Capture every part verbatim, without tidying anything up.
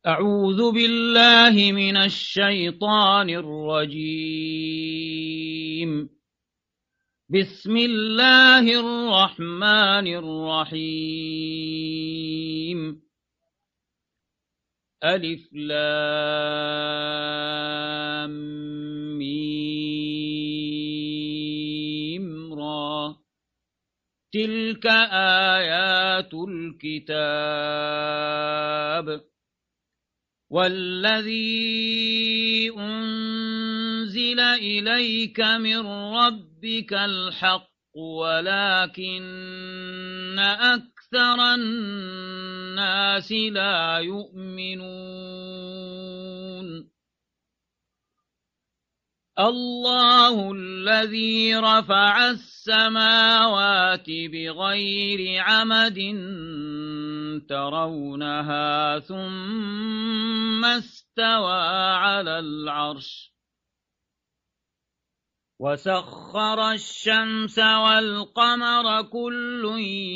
أعوذ بالله من الشيطان الرجيم. بسم الله الرحمن الرحيم. ألف لام ميم را. تلك آيات الكتاب والذي أنزل إليك من ربك الحق ولكن أكثر الناس لا يؤمنون. الله الذي رفع السماوات بغير عمد ترونها ثم استوى على العرش وسخر الشمس والقمر كل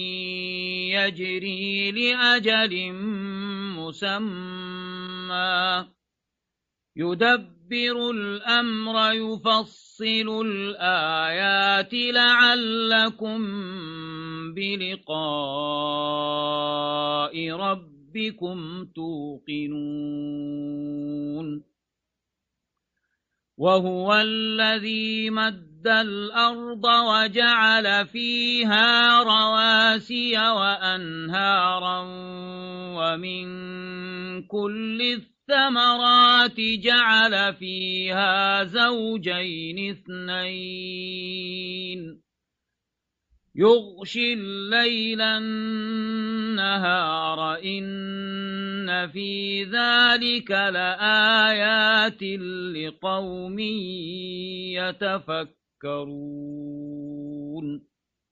يجري لأجل مسمى يدبر الأمر يفصل الآيات لعلكم بلقاء ربكم توقنون. وهو الذي مد الأرض وجعل فيها رواسي وأنهارا ومن كل الثمرات جعل فيها زوجين اثنين يغشي الليل النهار إن في ذلك لآيات لقوم يتفكرون.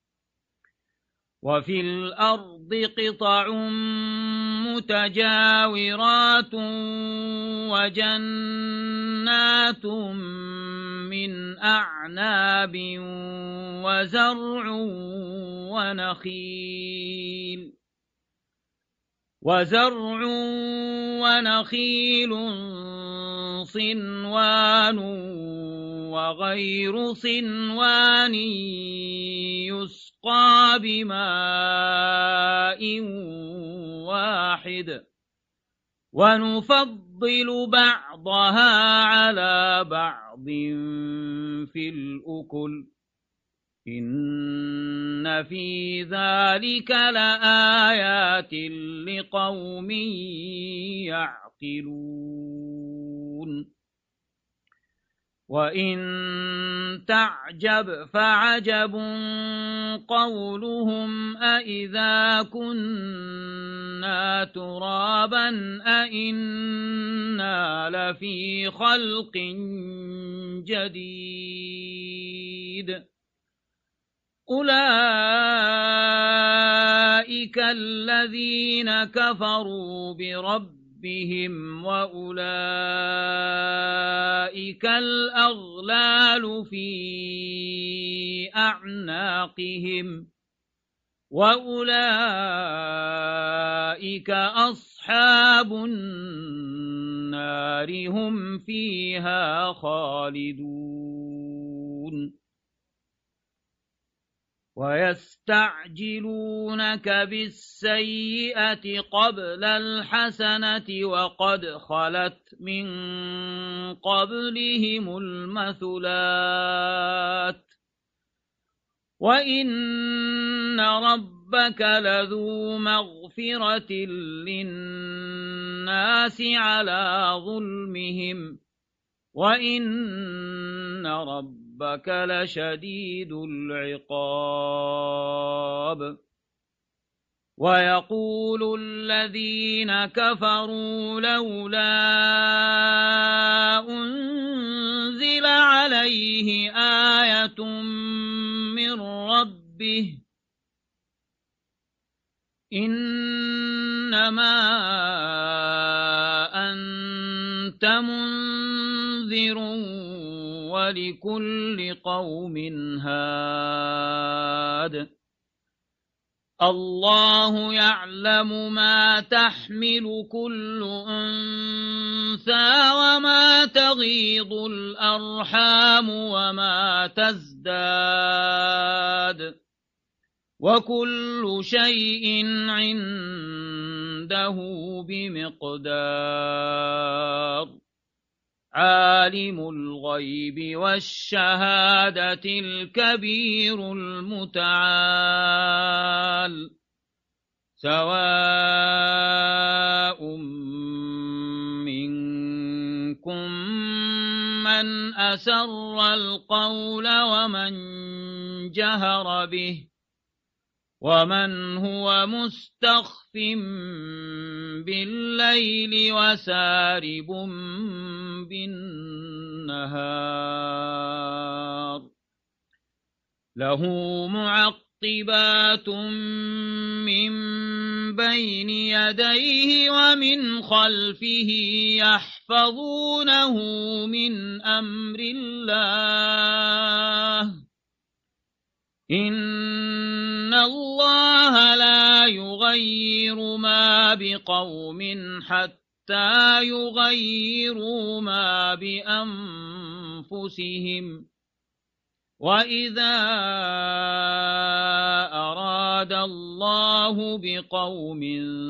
وفي الأرض قطع متجاورات وجنات من أعناب وزرع ونخيل وزرع ونخيل صنوان وغير صنوان يسقى بماء واحد ونفضل بعضها على بعض في الأكل إن في ذلك لآيات لقوم يعقلون. وإن تعجب فعجب قولهم أإذا كنا ترابا أإنا لفي خلق جديد أولئك الذين كفروا بربهم بهم وأولئك الأغلال في أعناقهم وأولئك أصحاب النار هم فيها خالدون. ويستعجلونك بالسيئة قبل الحسنة وقد خلت من قبلهم المثلات وإن ربك لذو مغفرة للناس على ظلمهم وإن ربك ربك لشديد العقاب. ويقول الذين كفروا لولا أنزل عليه آية من ربه إنما أنت منذر ولكل قوم هاد الله يعلم ما تحمل كل أنثى وما تغيض الأرحام وما تزداد وكل شيء عنده بمقدار عالم الغيب والشهادة الكبير المتعال سواء منكم من أسر القول ومن جهر به ومن هو مستخف بالليل وسارب بالنهار له معقبات من بين يديه ومن خلفه يحفظونه من أمر الله إن الله لا يغير ما بقوم حتى يغيروا ما بأنفسهم وإذا أراد الله بقوم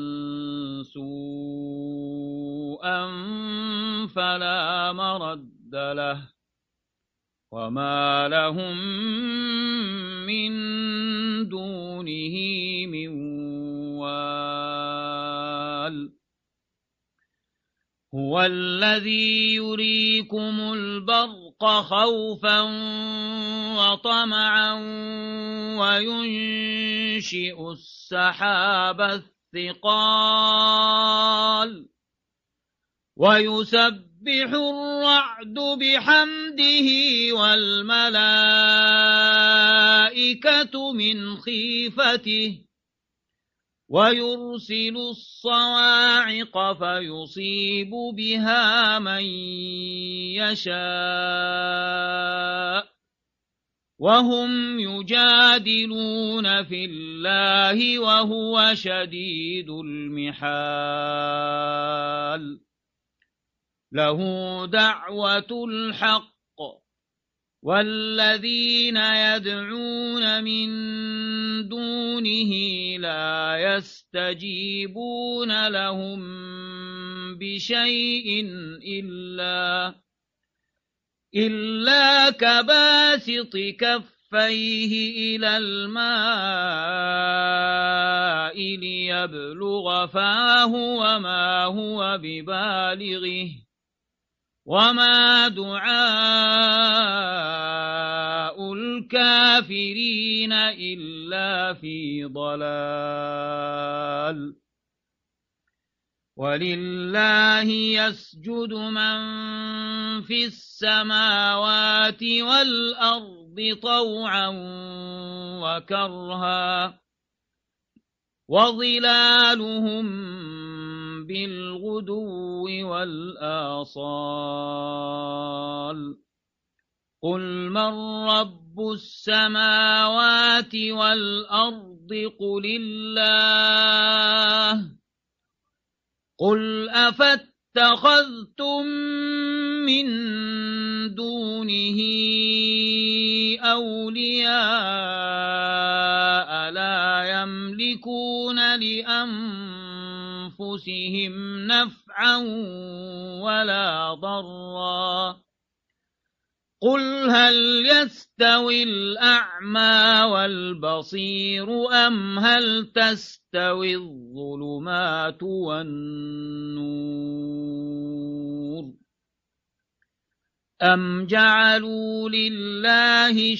سوءا فلا مرد له وما لهم من دونه من وال هو الذي يريكم البرق خوفا وطمعا وينشئ السحاب الثقال ويسبح الرعد بحمده والملائكة من خيفته ويرسل الصواعق فيصيب بها من يشاء وهم يجادلون في الله وهو شديد المحال له دعوة الحق والذين يدعون من دونه لا يستجيبون لهم بشيء إلا إلا كباسط كفيه إلى الماء ليبلغ فاه وما هو ببالغه وما دعاء الكافرين إلا في ضلال ولله يسجد من في السماوات والأرض طوعا وكرها وظلالهم بالغدو والآصال قل من رب السماوات والأرض قل الله قل أفاتخذتم من دونه أولياء لا يملكون لأنفسهم نفعا ولا ضرا قل هل يستوي الأعمى والبصير أم هل تستوي الظلمات والنور أم جعلوا لله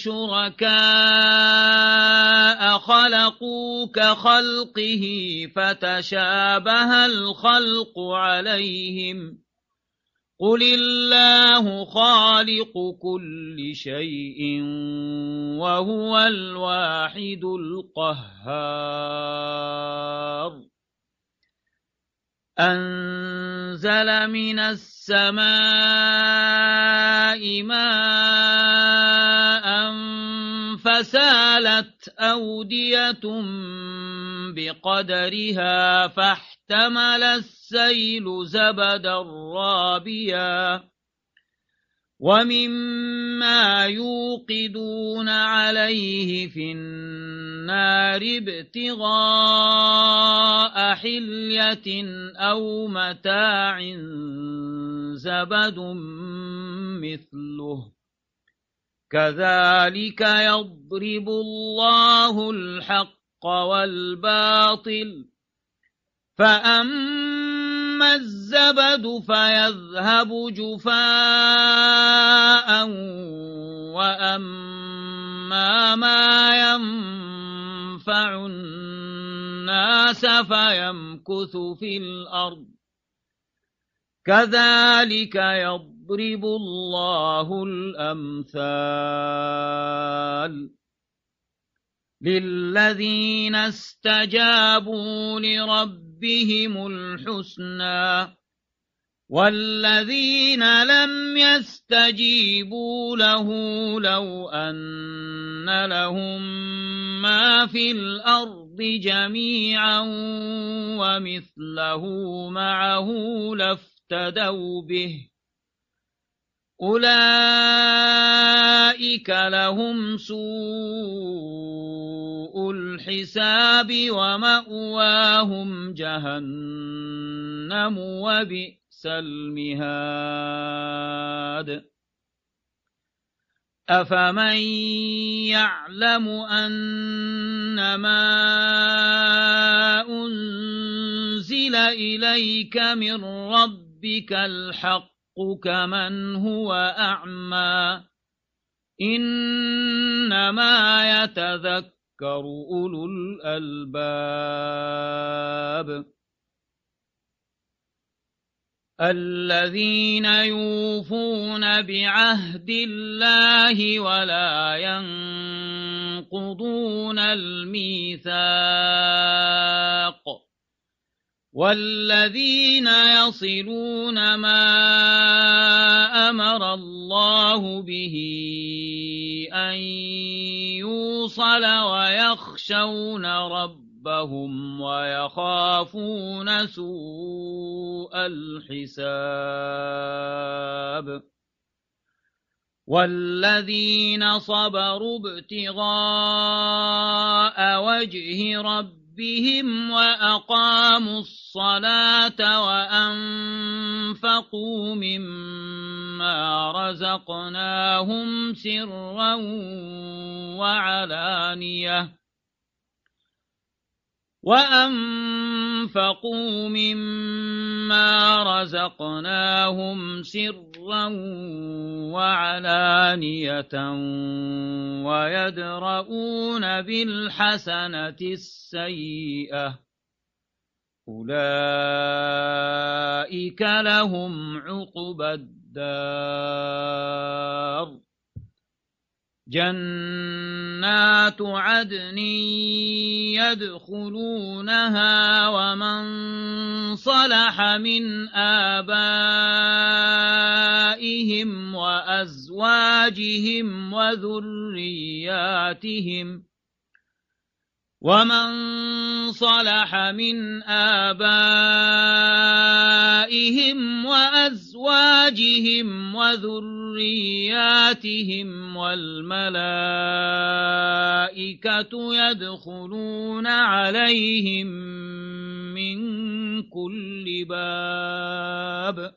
شركاء خلقوا كخلقه فتشابه الخلق عليهم قل الله خالق كل شيء وهو الواحد القهار أنزل من السماء ماء فسالت فحملت أودية بقدرها فاحتمل السيل زبدا رابيا ومما يوقدون عليه في النار ابتغاء حلية أو متاع زبد مثله كذلك يضرب الله الحق والباطل فأما الزبد فيذهب جفاء وأما ما ينفع الناس فيمكث في الأرض كذلك يضرب الله الأمثال للذين استجابوا لربهم الحسنى والذين لم يستجيبوا له لو أن لهم ما في الأرض جميعا ومثله معه لافتدوا به أولئك لهم سوء الحساب ومأواهم جهنم وبئس المهاد أفمن يعلم أنما أنزل إليك من ربك الحق كمن هو أعمى إنما يتذكر أولو الألباب الذين يوفون بعهد الله ولا ينقضون الميثاق والذين يصلون ما أمر الله به أن يوصل ويخشون ربهم ويخافون سوء الحساب والذين صبروا ابتغاء وجه ربهم بهم وأقاموا الصلاة وأنفقوا مما رزقناهم سرا وعلانية وأنفقوا مما رزقناهم سرا وعلانية ويدرؤون بالحسنة السيئة أولئك لهم عقبى الدار جنات عدن يدخلونها ومن صلح من آبائهم وأزواجهم وذرياتهم ومن صلح من آبائهم وأزواجهم وذرياتهم والملائكة يدخلون عليهم من كل باب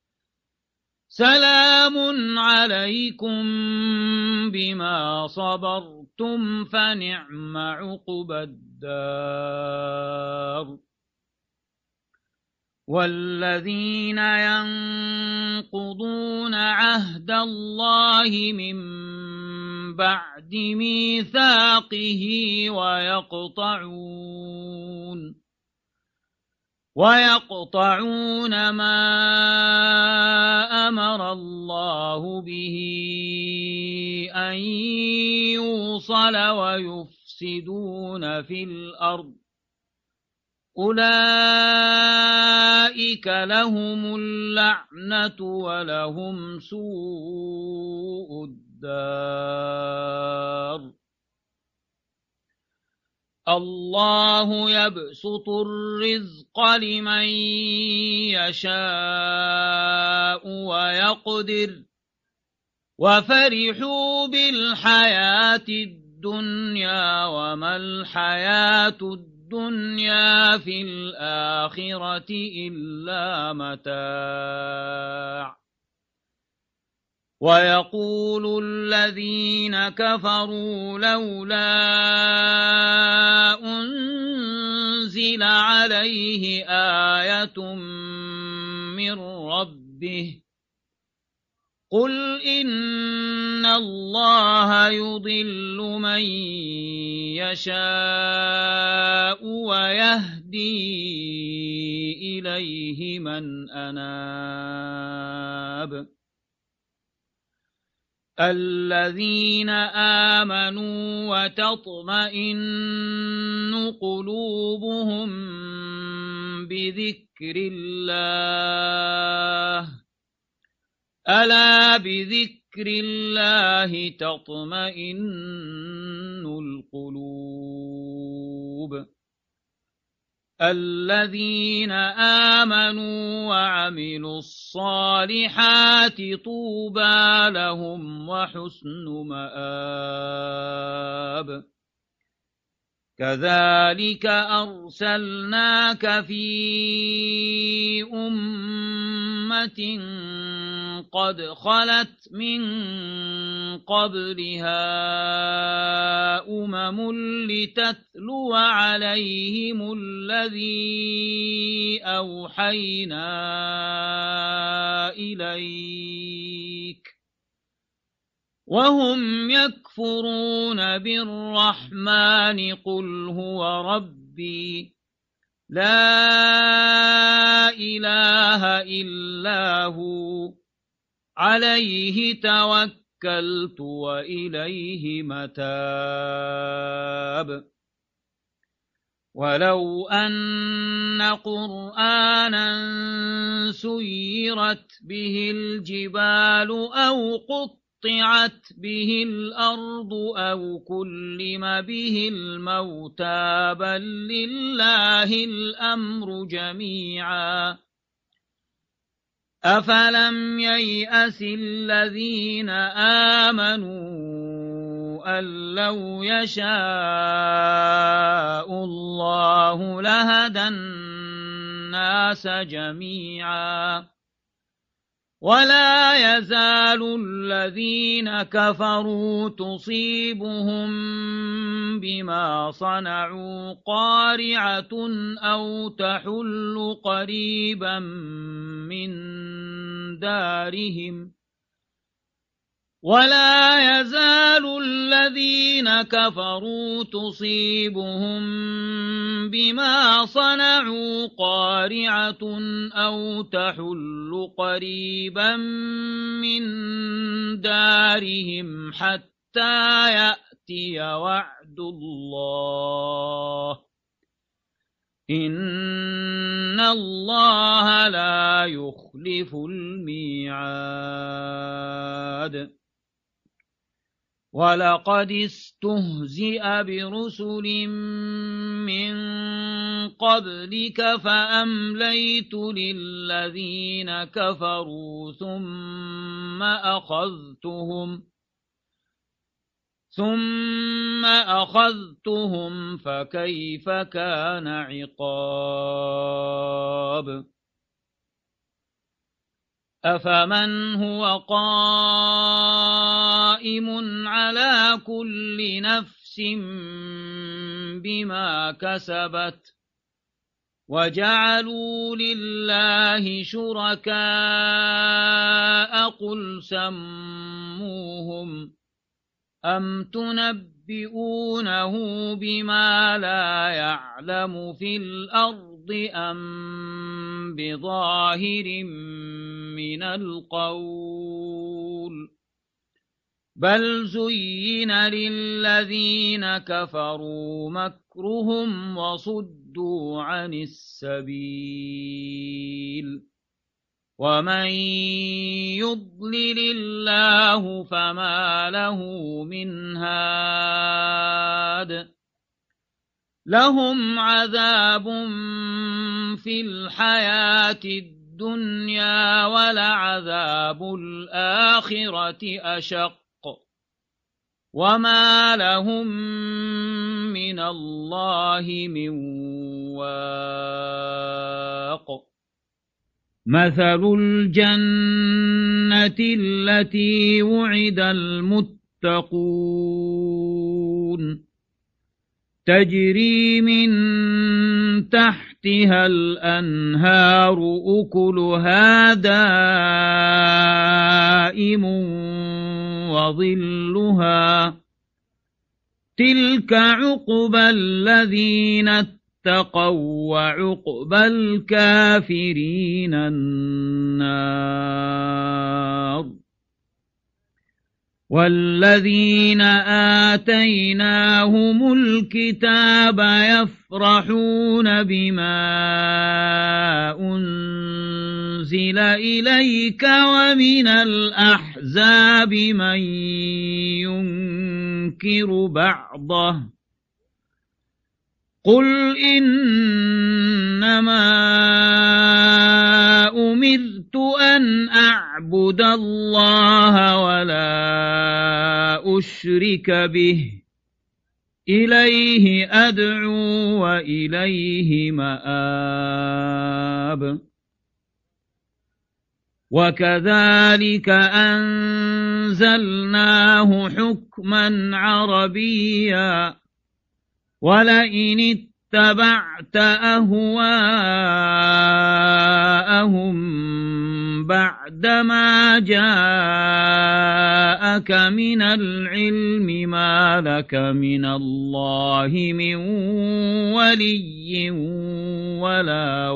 سلام عليكم بما صبرتم فنعم عقبى الدار والذين ينقضون عهد الله من بعد ميثاقه ويقطعون ويقطعون ما أمر الله به أن يوصل ويفسدون في الأرض أولئك لهم اللعنة ولهم سوء الدار الله يبسط الرزق لمن يشاء ويقدر وفرحوا بالحياة الدنيا وما الحياة الدنيا في الآخرة إلا متاع ويقول الذين كفروا لولا أنزل عليه آية من ربه قل إن الله يضل من يشاء ويهدي إليه من أناب الذين آمنوا وتطمئن قلوبهم بذكر الله ألا بذكر الله تطمئن القلوب الذين آمنوا وعملوا الصالحات طوبى لهم وحسن مآب كذلك أرسلناك في أمة قد خلت من قبلها أمم لتتلو عليهم الذي أوحينا إليك وهم يكفرون بالرحمن قل هو ربي لا إله إلا هو عليه توكلت وإليه متاب ولو أن قرآنا سيرت به الجبال أو قطعت قطعت به الأرض أو كلم به الموتى بل لله الأمر جميعا أفلم ييأس الذين آمنوا أن لو يشاء الله لهدى الناس جميعا ولا يزال الذين كفروا تصيبهم بما صنعوا قارعة أو تحل قريبا من دارهم ولا يزال الذين كفروا تصيبهم بما صنعوا قارعة أو تحل قريبا من دارهم حتى يأتي وعد الله إن الله لا يخلف الميعاد ولقد استهزئ برسل من قبلك فأمليت للذين كفروا ثم أخذتهم ثم أخذتهم فكيف كان عقاب أفمن هو قائم على كل نفس بما كسبت وجعلوا لله شركاء قل سموهم أم تنبئونه بما لا يعلم في الأرض أم بظاهر من القول بل زين للذين كفروا مكرهم وصدوا عن السبيل ومن يضلل الله فما له من هاد لهم عذاب في الحياة الدنيا ولعذاب الآخرة أشق وما لهم من الله من واق مثل الجنة التي وعد المتقون تجري من تحتها الأنهار أكلها دائم وظلها تلك عقبى الذين اتقوا وعقبى الكافرين النار والذين آتيناهم الكتاب يفرحون بما أنزل إليك ومن الأحزاب من ينكر بعضه قل إنما أمرت أن أعبد الله ولا أشرك به إليه أدعو وإليه مآب وكذلك أنزلناه حكما عربيا ولئن اتبعت أهواءهم بعدما جاءك من العلم ما لك من الله من ولي ولا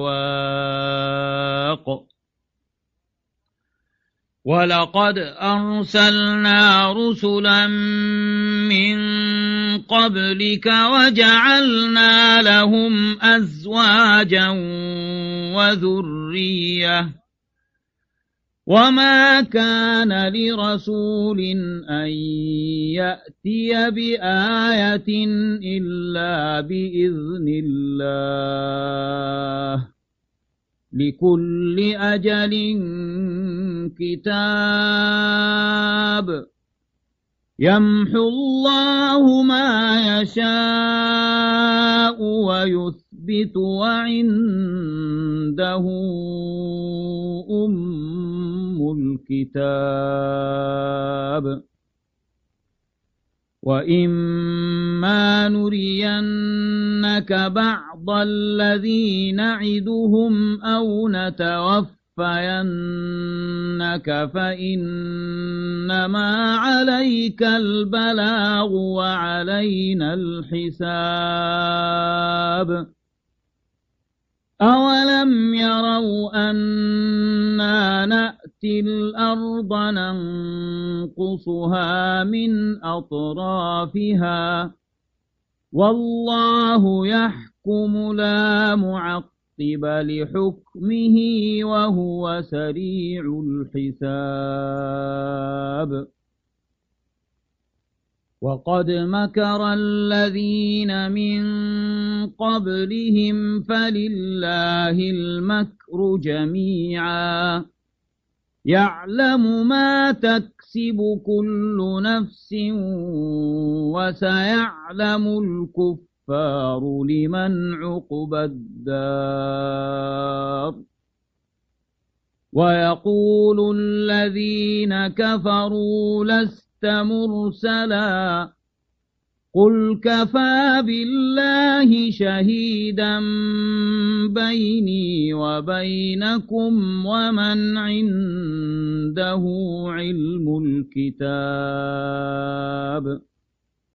واق ولقد أرسلنا رسلا من قبلك وجعلنا لهم أزواجا وذرية وما كان لرسول أن يأتي بآية إلا بإذن الله لكل أجل كتاب يمحو الله ما يشاء ويثبت وعنده أم الكتاب وإما نرينك بعض الذي نعدهم أو نتوفينك فإنما عليك البلاغ وعلينا الحساب أولم يروا أنا نأتي الأرض ننقصها من أطرافها والله يحكم لا معقب لحكمه وهو سريع الحساب وقد مكر الذين من قبلهم فلله المكر جميعا يعلم ما تكسب كل نفس وسيعلم الكفار لمن عقبى الدار ويقول الذين كفروا لست مرسلا قل كفى بالله شهيدا بيني وبينكم ومن عنده علم الكتاب